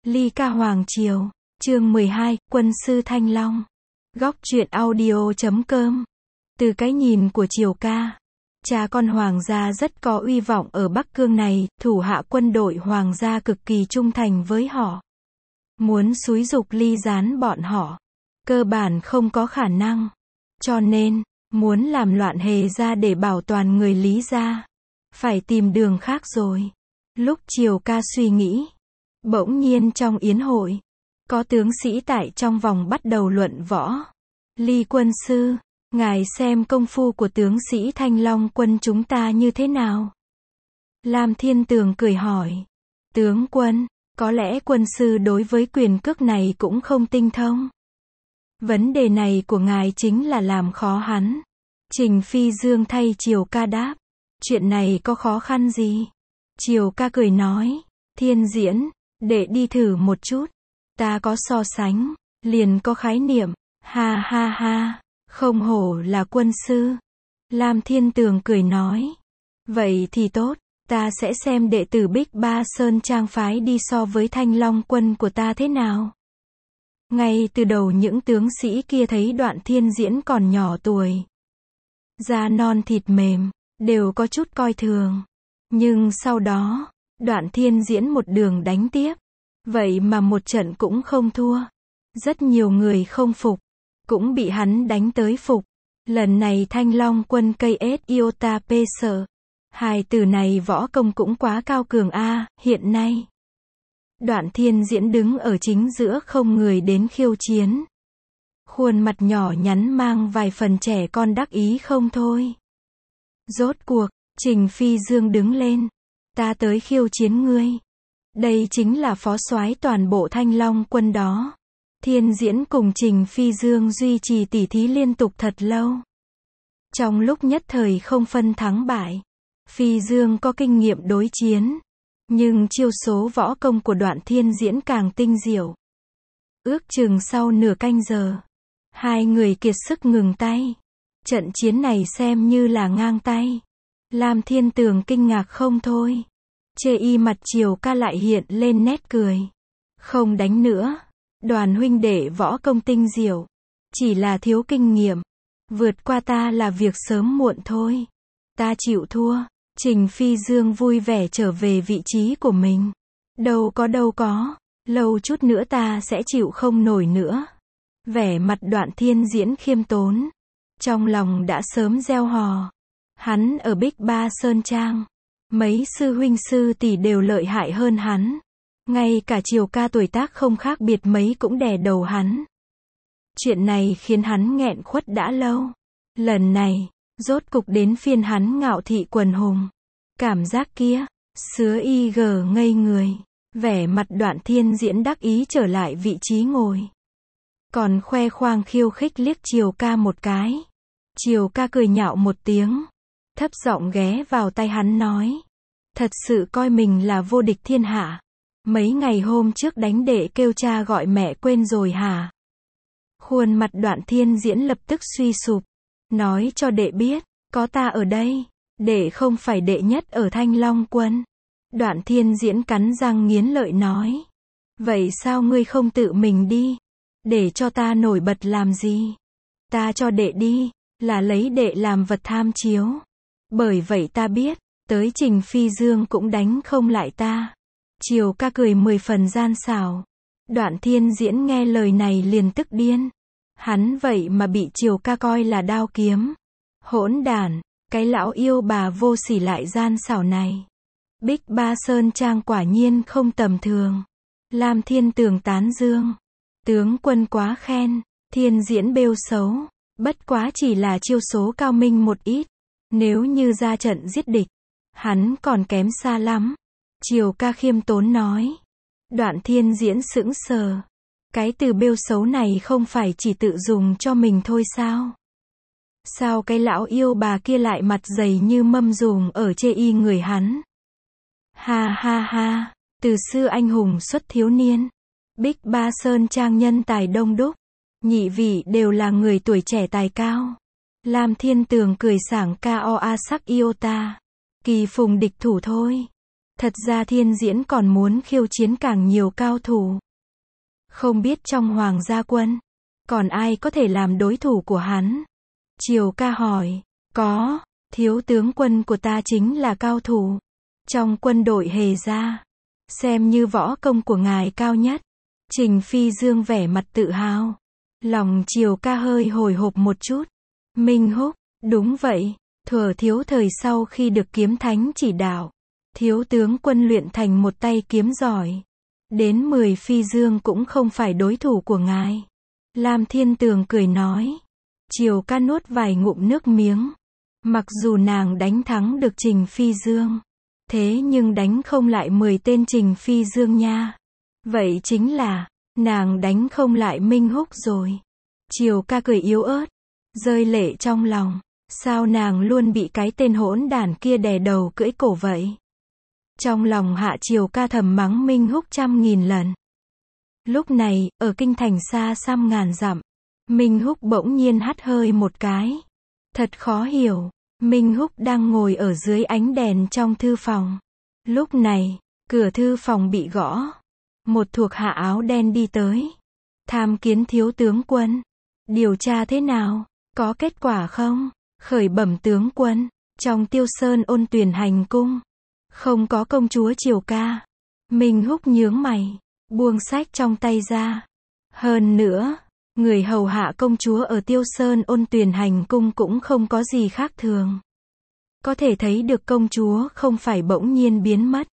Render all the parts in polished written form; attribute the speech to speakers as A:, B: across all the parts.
A: Ly ca Hoàng Triều, chương 12, Quân sư Thanh Long. Góc truyện audio.com. Từ cái nhìn của Triều ca, cha con Hoàng gia rất có uy vọng ở Bắc Cương này, thủ hạ quân đội Hoàng gia cực kỳ trung thành với họ. Muốn xúi giục ly gián bọn họ, cơ bản không có khả năng. Cho nên, muốn làm loạn Hề gia để bảo toàn người Lý gia, phải tìm đường khác rồi. Lúc Triều ca suy nghĩ, bỗng nhiên trong yến hội, có tướng sĩ tại trong vòng bắt đầu luận võ. Ly quân sư, ngài xem công phu của tướng sĩ Thanh Long quân chúng ta như thế nào? Lam Thiên Tường cười hỏi. Tướng quân, có lẽ quân sư đối với quyền cước này cũng không tinh thông. Vấn đề này của ngài chính là làm khó hắn. Trình Phi Dương thay Triều ca đáp. Chuyện này có khó khăn gì? Triều ca cười nói. Thiên diễn, để đi thử một chút. Ta có so sánh, liền có khái niệm. Ha ha ha, không hổ là quân sư. Lam Thiên Tường cười nói. Vậy thì tốt, ta sẽ xem đệ tử Bích Ba Sơn Trang phái đi so với Thanh Long quân của ta thế nào. Ngay từ đầu những tướng sĩ kia thấy Đoạn Thiên Diễn còn nhỏ tuổi, da non thịt mềm, đều có chút coi thường. Nhưng sau đó, Đoạn Thiên Diễn một đường đánh tiếp. Vậy mà một trận cũng không thua. Rất nhiều người không phục, cũng bị hắn đánh tới phục. Lần này Thanh Long quân cây S Iota P sợ. Hai từ này võ công cũng quá cao cường a. Hiện nay, Đoạn Thiên Diễn đứng ở chính giữa không người đến khiêu chiến. Khuôn mặt nhỏ nhắn mang vài phần trẻ con đắc ý không thôi. Rốt cuộc, Trình Phi Dương đứng lên. Ta tới khiêu chiến ngươi. Đây chính là phó soái toàn bộ Thanh Long quân đó. Thiên Diễn cùng Trình Phi Dương duy trì tỉ thí liên tục thật lâu. Trong lúc nhất thời không phân thắng bại, Phi Dương có kinh nghiệm đối chiến, nhưng chiêu số võ công của Đoạn Thiên Diễn càng tinh diệu. Ước chừng sau nửa canh giờ, hai người kiệt sức ngừng tay. Trận chiến này xem như là ngang tay. Lam Thiên Tường kinh ngạc không thôi. Chê y mặt Triều ca lại hiện lên nét cười. Không đánh nữa. Đoàn huynh đệ võ công tinh diệu, chỉ là thiếu kinh nghiệm. Vượt qua ta là việc sớm muộn thôi. Ta chịu thua. Trình Phi Dương vui vẻ trở về vị trí của mình. Đâu có. Lâu chút nữa ta sẽ chịu không nổi nữa. Vẻ mặt Đoạn Thiên Diễn khiêm tốn. Trong lòng đã sớm gieo hò. Hắn ở Bích Ba Sơn Trang, mấy sư huynh sư tỷ đều lợi hại hơn hắn. Ngay cả Triều ca tuổi tác không khác biệt mấy cũng đè đầu hắn. Chuyện này khiến hắn nghẹn khuất đã lâu. Lần này, rốt cục đến phiên hắn ngạo thị quần hùng. Cảm giác kia, sứa y gờ ngây người. Vẻ mặt Đoạn Thiên Diễn đắc ý trở lại vị trí ngồi. Còn khoe khoang khiêu khích liếc Triều ca một cái. Triều ca cười nhạo một tiếng. Thấp giọng ghé vào tai hắn nói. Thật sự coi mình là vô địch thiên hạ. Mấy ngày hôm trước đánh đệ kêu cha gọi mẹ quên rồi hả? Khuôn mặt Đoạn Thiên Diễn lập tức suy sụp. Nói cho đệ biết, có ta ở đây, đệ không phải đệ nhất ở Thanh Long quân. Đoạn Thiên Diễn cắn răng nghiến lợi nói. Vậy sao ngươi không tự mình đi? Để cho ta nổi bật làm gì? Ta cho đệ đi, là lấy đệ làm vật tham chiếu. Bởi vậy ta biết, tới Trình Phi Dương cũng đánh không lại ta. Triều ca cười 10 phần gian xảo. Đoạn Thiên Diễn nghe lời này liền tức điên. Hắn vậy mà bị Triều ca coi là đao kiếm. Hỗn đản, cái lão yêu bà vô sỉ lại gian xảo này. Bích Ba Sơn Trang quả nhiên không tầm thường. Lam Thiên Tường tán dương. Tướng quân quá khen. Thiên Diễn bêu xấu. Bất quá chỉ là chiêu số cao minh một ít. Nếu như ra trận giết địch, hắn còn kém xa lắm. Triều ca khiêm tốn nói. Đoạn Thiên Diễn sững sờ. Cái từ bêu xấu này không phải chỉ tự dùng cho mình thôi sao? Sao cái lão yêu bà kia lại mặt dày như mâm dùng ở chê y người hắn? Ha ha ha, từ xưa anh hùng xuất thiếu niên. Bích Ba Sơn Trang nhân tài đông đúc. Nhị vị đều là người tuổi trẻ tài cao. Lam Thiên Tường cười sảng ca o a sắc iota. Kỳ phùng địch thủ thôi. Thật ra Thiên Diễn còn muốn khiêu chiến càng nhiều cao thủ. Không biết trong Hoàng gia quân, còn ai có thể làm đối thủ của hắn? Triều Ca hỏi, có, thiếu tướng quân của ta chính là cao thủ. Trong quân đội Hề gia, xem như võ công của ngài cao nhất. Trình Phi Dương vẻ mặt tự hào. Lòng Triều Ca hơi hồi hộp một chút. Minh Húc, đúng vậy, thuở thiếu thời sau khi được kiếm thánh chỉ đạo, thiếu tướng quân luyện thành một tay kiếm giỏi. Đến 10 Phi Dương cũng không phải đối thủ của ngài. Lam Thiên Tường cười nói. Triều Ca nuốt vài ngụm nước miếng. Mặc dù nàng đánh thắng được Trình Phi Dương, thế nhưng đánh không lại 10 tên Trình Phi Dương nha. Vậy chính là, nàng đánh không lại Minh Húc rồi. Triều Ca cười yếu ớt, rơi lệ trong lòng. Sao nàng luôn bị cái tên hỗn đản kia đè đầu cưỡi cổ vậy? Trong lòng Hạ Triều Ca thầm mắng Minh Húc 100.000 lần. Lúc này, ở kinh thành xa xăm ngàn dặm, Minh Húc bỗng nhiên hắt hơi một cái. Thật khó hiểu, Minh Húc đang ngồi ở dưới ánh đèn trong thư phòng. Lúc này, cửa thư phòng bị gõ. Một thuộc hạ áo đen đi tới. Tham kiến thiếu tướng quân. Điều tra thế nào? Có kết quả không? Khởi bẩm tướng quân. Trong Tiêu Sơn Ôn Tuyền hành cung, không có công chúa Triều Ca. Minh Húc nhướng mày, buông sách trong tay ra. Hơn nữa, người hầu hạ công chúa ở Tiêu Sơn Ôn Tuyền hành cung cũng không có gì khác thường. Có thể thấy được công chúa không phải bỗng nhiên biến mất,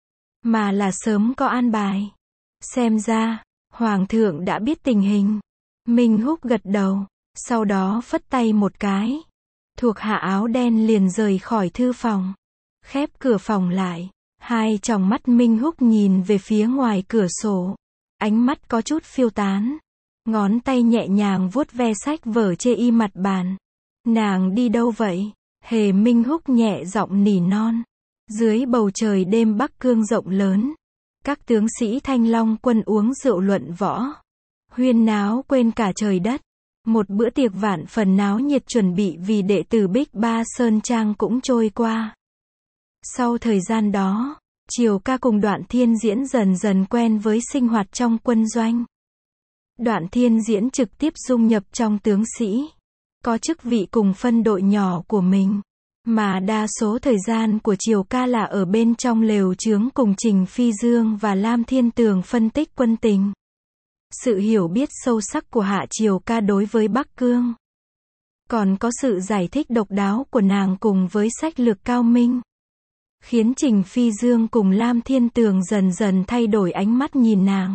A: mà là sớm có an bài. Xem ra, Hoàng thượng đã biết tình hình. Minh Húc gật đầu, sau đó phất tay một cái. Thuộc hạ áo đen liền rời khỏi thư phòng. Khép cửa phòng lại. Hai tròng mắt Minh Húc nhìn về phía ngoài cửa sổ. Ánh mắt có chút phiêu tán. Ngón tay nhẹ nhàng vuốt ve sách vở chê y mặt bàn. Nàng đi đâu vậy? Hề Minh Húc nhẹ giọng nỉ non. Dưới bầu trời đêm Bắc Cương rộng lớn, các tướng sĩ Thanh Long quân uống rượu luận võ, huyên náo quên cả trời đất. Một bữa tiệc vạn phần náo nhiệt chuẩn bị vì đệ tử Bích Ba Sơn Trang cũng trôi qua. Sau thời gian đó, Triều Ca cùng Đoạn Thiên Diễn dần dần quen với sinh hoạt trong quân doanh. Đoạn Thiên Diễn trực tiếp dung nhập trong tướng sĩ, có chức vị cùng phân đội nhỏ của mình, mà đa số thời gian của Triều Ca là ở bên trong lều chướng cùng Trình Phi Dương và Lam Thiên Tường phân tích quân tình. Sự hiểu biết sâu sắc của Hạ Triều Ca đối với Bắc Cương, còn có sự giải thích độc đáo của nàng cùng với sách lược cao minh, khiến Trình Phi Dương cùng Lam Thiên Tường dần dần thay đổi ánh mắt nhìn nàng.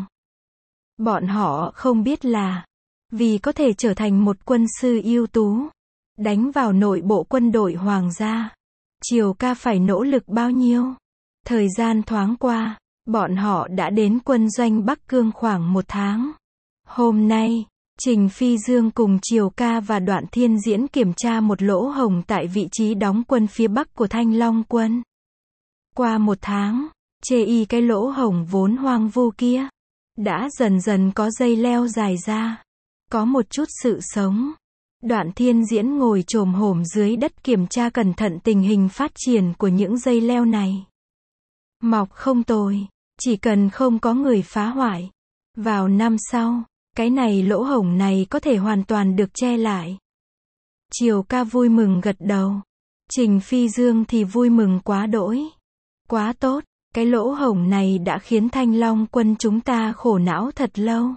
A: Bọn họ không biết là, vì có thể trở thành một quân sư ưu tú, đánh vào nội bộ quân đội Hoàng gia, Triều Ca phải nỗ lực bao nhiêu. Thời gian thoáng qua, bọn họ đã đến quân doanh Bắc Cương khoảng 1 tháng. Hôm nay, Trình Phi Dương cùng Triều Ca và Đoạn Thiên Diễn kiểm tra một lỗ hổng tại vị trí đóng quân phía Bắc của Thanh Long quân. Qua 1 tháng, chê y cái lỗ hổng vốn hoang vu kia, đã dần dần có dây leo dài ra, có một chút sự sống. Đoạn Thiên Diễn ngồi chồm hổm dưới đất kiểm tra cẩn thận tình hình phát triển của những dây leo này. Mọc không tồi, chỉ cần không có người phá hoại. Vào năm sau, cái này lỗ hổng này có thể hoàn toàn được che lại. Triều Ca vui mừng gật đầu. Trình Phi Dương thì vui mừng quá đỗi. Quá tốt, cái lỗ hổng này đã khiến Thanh Long quân chúng ta khổ não thật lâu.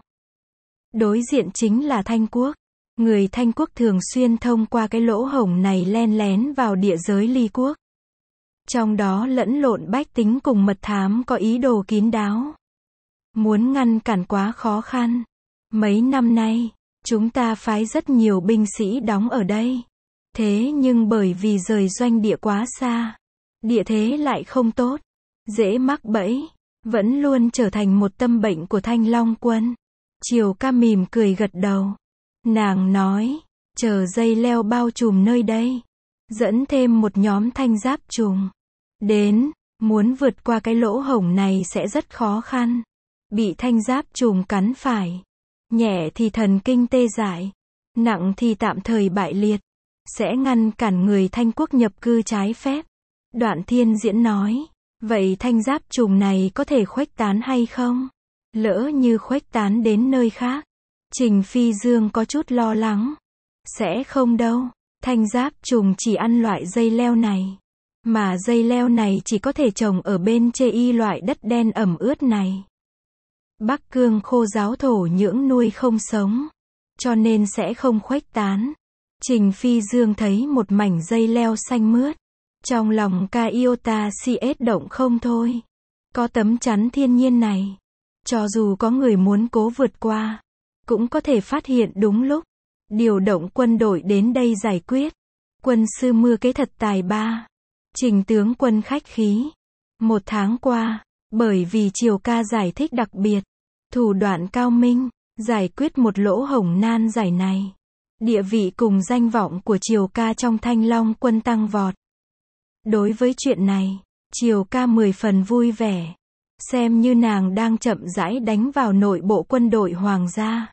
A: Đối diện chính là Thanh Quốc. Người Thanh Quốc thường xuyên thông qua cái lỗ hổng này len lén vào địa giới Ly Quốc. Trong đó lẫn lộn bách tính cùng mật thám có ý đồ kín đáo. Muốn ngăn cản quá khó khăn. Mấy năm nay, chúng ta phái rất nhiều binh sĩ đóng ở đây. Thế nhưng bởi vì rời doanh địa quá xa, địa thế lại không tốt, dễ mắc bẫy, vẫn luôn trở thành một tâm bệnh của Thanh Long quân. Triều Ca mỉm cười gật đầu. Nàng nói, chờ dây leo bao trùm nơi đây, dẫn thêm một nhóm thanh giáp trùng đến, muốn vượt qua cái lỗ hổng này sẽ rất khó khăn. Bị thanh giáp trùng cắn phải, nhẹ thì thần kinh tê dại, nặng thì tạm thời bại liệt, sẽ ngăn cản người Thanh Quốc nhập cư trái phép. Đoạn Thiên Diễn nói, Vậy thanh giáp trùng này có thể khuếch tán hay không? Lỡ như khuếch tán đến nơi khác. Trình Phi Dương có chút lo lắng. Sẽ không đâu. Thanh giáp trùng chỉ ăn loại dây leo này. Mà dây leo này chỉ có thể trồng ở bên chê y loại đất đen ẩm ướt này. Bắc Cương khô giáo thổ nhưỡng nuôi không sống. Cho nên sẽ không khuếch tán. Trình Phi Dương thấy một mảnh dây leo xanh mướt. Trong lòng ca iota CS động không thôi. Có tấm chắn thiên nhiên này. Cho dù có người muốn cố vượt qua. Cũng có thể phát hiện đúng lúc. Điều động quân đội đến đây giải quyết. Quân sư mưa kế thật tài ba. Trình tướng quân khách khí. 1 tháng qua, bởi vì Triều ca giải thích đặc biệt, thủ đoạn cao minh, giải quyết một lỗ hổng nan giải này. Địa vị cùng danh vọng của Triều ca trong Thanh Long quân tăng vọt. Đối với chuyện này, Triều ca 10 phần vui vẻ. Xem như nàng đang chậm rãi đánh vào nội bộ quân đội hoàng gia.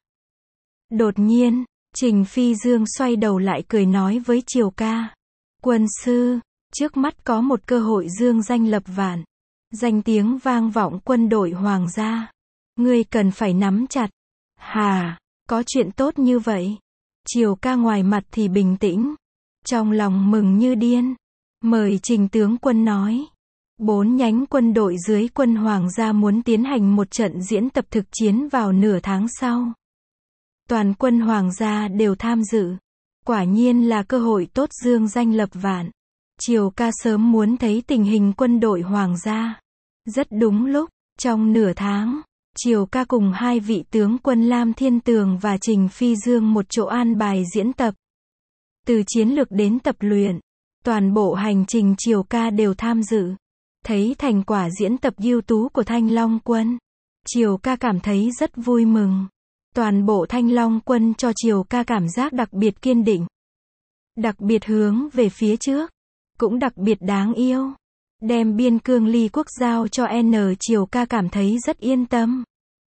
A: Đột nhiên, Trình Phi Dương xoay đầu lại cười nói với Triều ca. Quân sư, trước mắt có một cơ hội dương danh lập vạn. Danh tiếng vang vọng quân đội hoàng gia. Ngươi cần phải nắm chặt. Hà, có chuyện tốt như vậy. Triều ca ngoài mặt thì bình tĩnh. Trong lòng mừng như điên. Mời Trình tướng quân nói. 4 nhánh quân đội dưới quân hoàng gia muốn tiến hành một trận diễn tập thực chiến vào nửa tháng sau. Toàn quân hoàng gia đều tham dự. Quả nhiên là cơ hội tốt dương danh lập vạn. Triều ca sớm muốn thấy tình hình quân đội hoàng gia. Rất đúng lúc, trong nửa tháng, Triều ca cùng 2 vị tướng quân Lam Thiên Tường và Trình Phi Dương một chỗ an bài diễn tập. Từ chiến lược đến tập luyện, toàn bộ hành trình Triều ca đều tham dự. Thấy thành quả diễn tập ưu tú của Thanh Long quân, Triều ca cảm thấy rất vui mừng. Toàn bộ Thanh Long quân cho Triều ca cảm giác đặc biệt kiên định. Đặc biệt hướng về phía trước. Cũng đặc biệt đáng yêu. Đem biên cương ly quốc giao cho Triều ca cảm thấy rất yên tâm.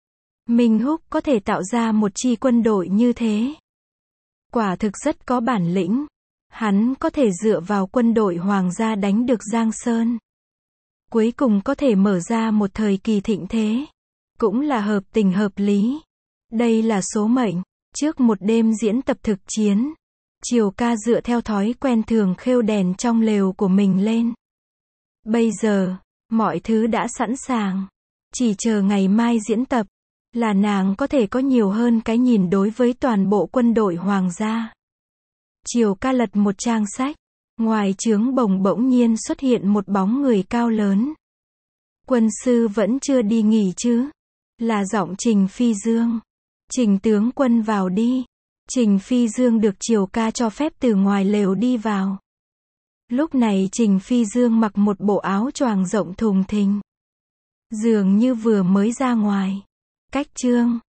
A: Minh Húc có thể tạo ra một chi quân đội như thế. Quả thực rất có bản lĩnh. Hắn có thể dựa vào quân đội hoàng gia đánh được Giang Sơn. Cuối cùng có thể mở ra một thời kỳ thịnh thế. Cũng là hợp tình hợp lý. Đây là số mệnh. Trước một đêm diễn tập thực chiến, Triều ca dựa theo thói quen thường khêu đèn trong lều của mình lên. Bây giờ, mọi thứ đã sẵn sàng. Chỉ chờ ngày mai diễn tập, là nàng có thể có nhiều hơn cái nhìn đối với toàn bộ quân đội hoàng gia. Triều ca lật một trang sách. Ngoài trướng bồng bỗng nhiên xuất hiện một bóng người cao lớn. Quân sư vẫn chưa đi nghỉ chứ? Là giọng Trình Phi Dương. Trình tướng quân vào đi. Trình Phi Dương được Triều ca cho phép từ ngoài lều đi vào. Lúc này Trình Phi Dương mặc một bộ áo choàng rộng thùng thình. Dường như vừa mới ra ngoài. Cách chương